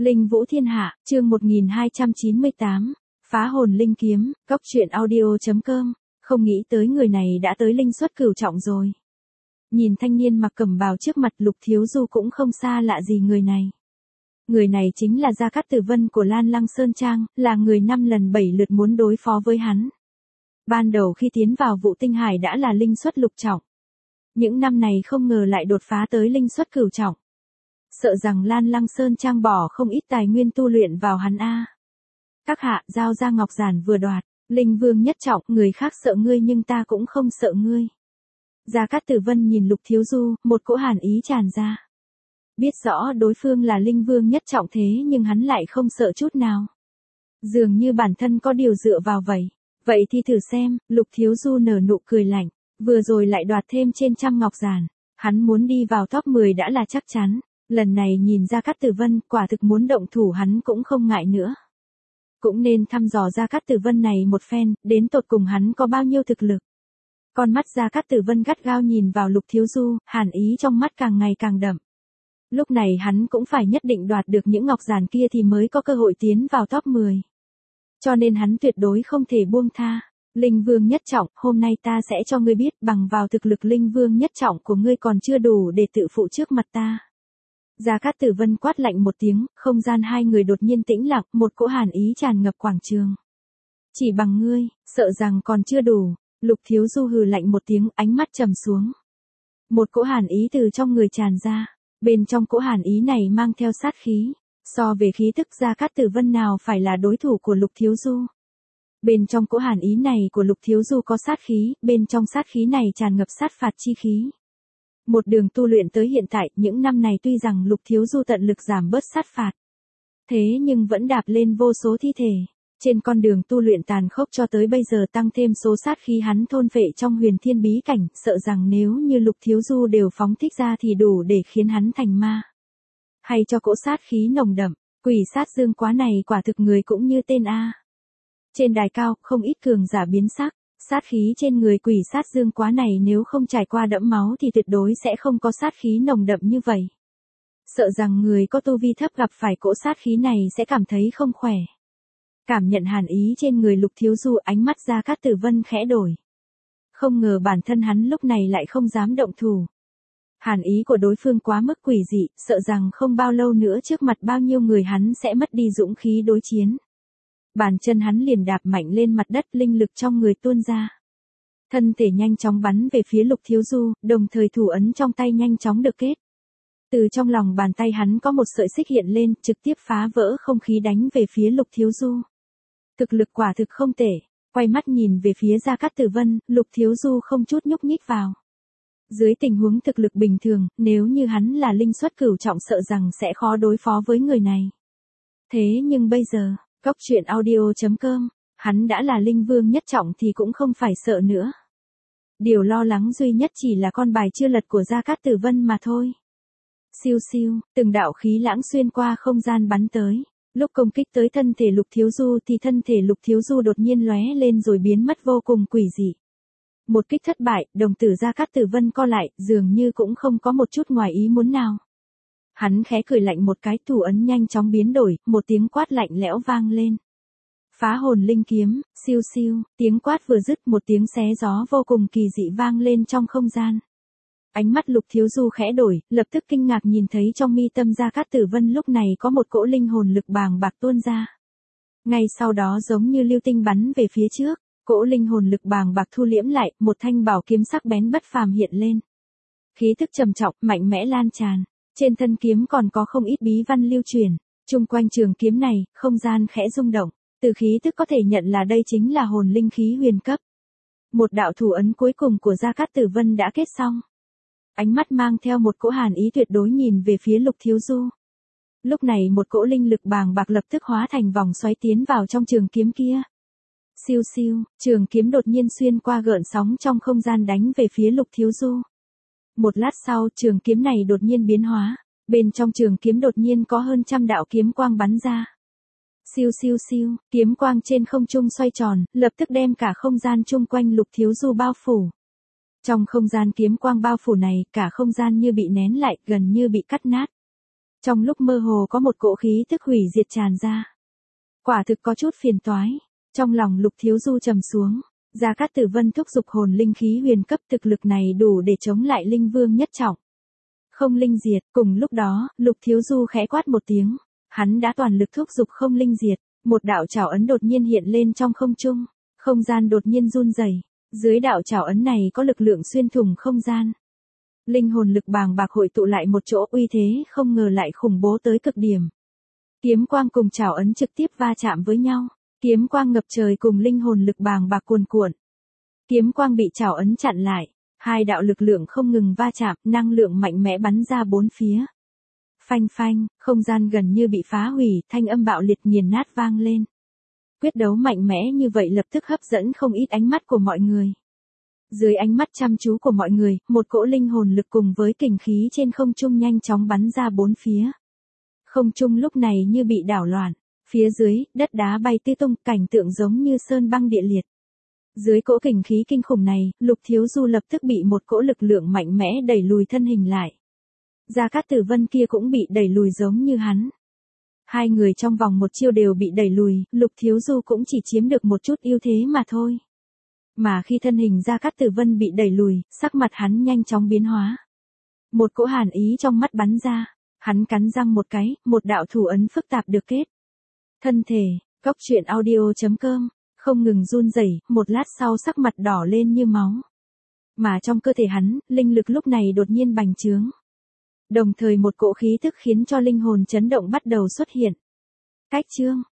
Linh Vũ Thiên Hạ, chương 1298, Phá hồn linh kiếm, Cóc truyện audio.com, không nghĩ tới người này đã tới linh xuất cửu trọng rồi. Nhìn thanh niên mặc cẩm bào trước mặt Lục Thiếu Du cũng không xa lạ gì người này. Người này chính là Gia Cát Tử Vân của Lan Lăng Sơn Trang, là người 5 lần 7 lượt muốn đối phó với hắn. Ban đầu khi tiến vào Vũ Tinh Hải đã là linh xuất lục trọng. Những năm này không ngờ lại đột phá tới linh xuất cửu trọng. Sợ rằng Lan Lăng Sơn Trang bỏ không ít tài nguyên tu luyện vào hắn a. Các hạ, giao ra ngọc giản vừa đoạt, linh vương nhất trọng, người khác sợ ngươi nhưng ta cũng không sợ ngươi. Gia Cát Tử Vân nhìn Lục Thiếu Du, một cỗ hàn ý tràn ra. Biết rõ đối phương là linh vương nhất trọng thế nhưng hắn lại không sợ chút nào. Dường như bản thân có điều dựa vào vậy. Vậy thì thử xem, Lục Thiếu Du nở nụ cười lạnh, vừa rồi lại đoạt thêm trên 100 ngọc giản. Hắn muốn đi vào top 10 đã là chắc chắn. Lần này nhìn Gia Cát Tử Vân, quả thực muốn động thủ hắn cũng không ngại nữa. Cũng nên thăm dò Gia Cát Tử Vân này một phen, đến tột cùng hắn có bao nhiêu thực lực. Con mắt Gia Cát Tử Vân gắt gao nhìn vào Lục Thiếu Du, hàn ý trong mắt càng ngày càng đậm. Lúc này hắn cũng phải nhất định đoạt được những ngọc giản kia thì mới có cơ hội tiến vào top 10. Cho nên hắn tuyệt đối không thể buông tha. Linh vương nhất trọng, hôm nay ta sẽ cho ngươi biết bằng vào thực lực linh vương nhất trọng của ngươi còn chưa đủ để tự phụ trước mặt ta. Gia Cát Tử Vân quát lạnh một tiếng, không gian hai người đột nhiên tĩnh lặng, một cỗ hàn ý tràn ngập quảng trường. Chỉ bằng ngươi, sợ rằng còn chưa đủ. Lục Thiếu Du hừ lạnh một tiếng, ánh mắt trầm xuống. Một cỗ hàn ý từ trong người tràn ra, bên trong cỗ hàn ý này mang theo sát khí. So về khí tức Gia Cát Tử Vân nào phải là đối thủ của Lục Thiếu Du. Bên trong cỗ hàn ý này của Lục Thiếu Du có sát khí, bên trong sát khí này tràn ngập sát phạt chi khí. Một đường tu luyện tới hiện tại, những năm này tuy rằng Lục Thiếu Du tận lực giảm bớt sát phạt. Thế nhưng vẫn đạp lên vô số thi thể. Trên con đường tu luyện tàn khốc cho tới bây giờ tăng thêm số sát khí hắn thôn phệ trong huyền thiên bí cảnh, sợ rằng nếu như Lục Thiếu Du đều phóng thích ra thì đủ để khiến hắn thành ma. Hay cho cỗ sát khí nồng đậm, quỷ sát dương quá này quả thực người cũng như tên A. Trên đài cao, không ít cường giả biến sắc, sát khí trên người quỷ sát dương quá này nếu không trải qua đẫm máu thì tuyệt đối sẽ không có sát khí nồng đậm như vậy. Sợ rằng người có tu vi thấp gặp phải cỗ sát khí này sẽ cảm thấy không khỏe. Cảm nhận hàn ý trên người Lục Thiếu Du, ánh mắt Gia Cát Tử Vân khẽ đổi. Không ngờ bản thân hắn lúc này lại không dám động thủ. Hàn ý của đối phương quá mức quỷ dị, sợ rằng không bao lâu nữa trước mặt bao nhiêu người hắn sẽ mất đi dũng khí đối chiến. Bàn chân hắn liền đạp mạnh lên mặt đất, linh lực trong người tuôn ra. Thân thể nhanh chóng bắn về phía Lục Thiếu Du, đồng thời thủ ấn trong tay nhanh chóng được kết. Từ trong lòng bàn tay hắn có một sợi xích hiện lên, trực tiếp phá vỡ không khí đánh về phía Lục Thiếu Du. Thực lực quả thực không tệ, quay mắt nhìn về phía Gia Cát Tử Vân, Lục Thiếu Du không chút nhúc nhích vào. Dưới tình huống thực lực bình thường, nếu như hắn là linh xuất cửu trọng sợ rằng sẽ khó đối phó với người này. Thế nhưng bây giờ, Cóc truyện audio.com, hắn đã là linh vương nhất trọng thì cũng không phải sợ nữa. Điều lo lắng duy nhất chỉ là con bài chưa lật của Gia Cát Tử Vân mà thôi. Siêu siêu, từng đạo khí lãng xuyên qua không gian bắn tới. Lúc công kích tới thân thể Lục Thiếu Du thì thân thể Lục Thiếu Du đột nhiên lóe lên rồi biến mất vô cùng quỷ dị. Một kích thất bại, đồng tử Gia Cát Tử Vân co lại, dường như cũng không có một chút ngoài ý muốn nào. Hắn khẽ cười lạnh một cái, thủ ấn nhanh chóng biến đổi, một tiếng quát lạnh lẽo vang lên. Phá hồn linh kiếm, siêu siêu, tiếng quát vừa dứt một tiếng xé gió vô cùng kỳ dị vang lên trong không gian. Ánh mắt Lục Thiếu Du khẽ đổi, lập tức kinh ngạc nhìn thấy trong mi tâm Gia Cát Tử Vân lúc này có một cỗ linh hồn lực bàng bạc tuôn ra. Ngay sau đó giống như lưu tinh bắn về phía trước, cỗ linh hồn lực bàng bạc thu liễm lại, một thanh bảo kiếm sắc bén bất phàm hiện lên. Khí thức trầm trọng, mạnh mẽ lan tràn, trên thân kiếm còn có không ít bí văn lưu truyền, chung quanh trường kiếm này, không gian khẽ rung động, từ khí tức có thể nhận là đây chính là hồn linh khí huyền cấp. Một đạo thủ ấn cuối cùng của Gia Cát Tử Vân đã kết xong. Ánh mắt mang theo một cỗ hàn ý tuyệt đối nhìn về phía Lục Thiếu Du. Lúc này một cỗ linh lực bàng bạc lập tức hóa thành vòng xoáy tiến vào trong trường kiếm kia. Siêu siêu, trường kiếm đột nhiên xuyên qua gợn sóng trong không gian đánh về phía Lục Thiếu Du. Một lát sau, trường kiếm này đột nhiên biến hóa, bên trong trường kiếm đột nhiên có hơn 100 đạo kiếm quang bắn ra. Siêu siêu siêu, kiếm quang trên không trung xoay tròn, lập tức đem cả không gian chung quanh Lục Thiếu Du bao phủ. Trong không gian kiếm quang bao phủ này, cả không gian như bị nén lại, gần như bị cắt nát. Trong lúc mơ hồ có một cỗ khí tức hủy diệt tràn ra. Quả thực có chút phiền toái. Trong lòng Lục Thiếu Du trầm xuống. Gia Cát Tử Vân thúc giục hồn linh khí huyền cấp, thực lực này đủ để chống lại linh vương nhất trọng. Không linh diệt, cùng lúc đó, Lục Thiếu Du khẽ quát một tiếng. Hắn đã toàn lực thúc giục không linh diệt, một đạo trảo ấn đột nhiên hiện lên trong không trung, không gian đột nhiên run rẩy. Dưới đạo trảo ấn này có lực lượng xuyên thủng không gian. Linh hồn lực bàng bạc hội tụ lại một chỗ, uy thế không ngờ lại khủng bố tới cực điểm. Kiếm quang cùng trảo ấn trực tiếp va chạm với nhau, kiếm quang ngập trời cùng linh hồn lực bàng bạc cuồn cuộn. Kiếm quang bị trảo ấn chặn lại, hai đạo lực lượng không ngừng va chạm, năng lượng mạnh mẽ bắn ra bốn phía. Phanh phanh, không gian gần như bị phá hủy, thanh âm bạo liệt nghiền nát vang lên. Quyết đấu mạnh mẽ như vậy lập tức hấp dẫn không ít ánh mắt của mọi người. Dưới ánh mắt chăm chú của mọi người, một cỗ linh hồn lực cùng với kình khí trên không trung nhanh chóng bắn ra bốn phía. Không trung lúc này như bị đảo loạn, phía dưới, đất đá bay tứ tung, cảnh tượng giống như sơn băng địa liệt. Dưới cỗ kình khí kinh khủng này, Lục Thiếu Du lập tức bị một cỗ lực lượng mạnh mẽ đẩy lùi thân hình lại. Gia Cát Tử Vân kia cũng bị đẩy lùi giống như hắn. Hai người trong vòng một chiêu đều bị đẩy lùi, Lục Thiếu Du cũng chỉ chiếm được một chút ưu thế mà thôi. Mà khi thân hình Gia Cát Tử Vân bị đẩy lùi, sắc mặt hắn nhanh chóng biến hóa. Một cỗ hàn ý trong mắt bắn ra, hắn cắn răng một cái, một đạo thủ ấn phức tạp được kết. Thân thể, Cốc Truyện Audio.com, không ngừng run rẩy, một lát sau sắc mặt đỏ lên như máu. Mà trong cơ thể hắn, linh lực lúc này đột nhiên bành trướng. Đồng thời một cỗ khí tức khiến cho linh hồn chấn động bắt đầu xuất hiện. Cách chương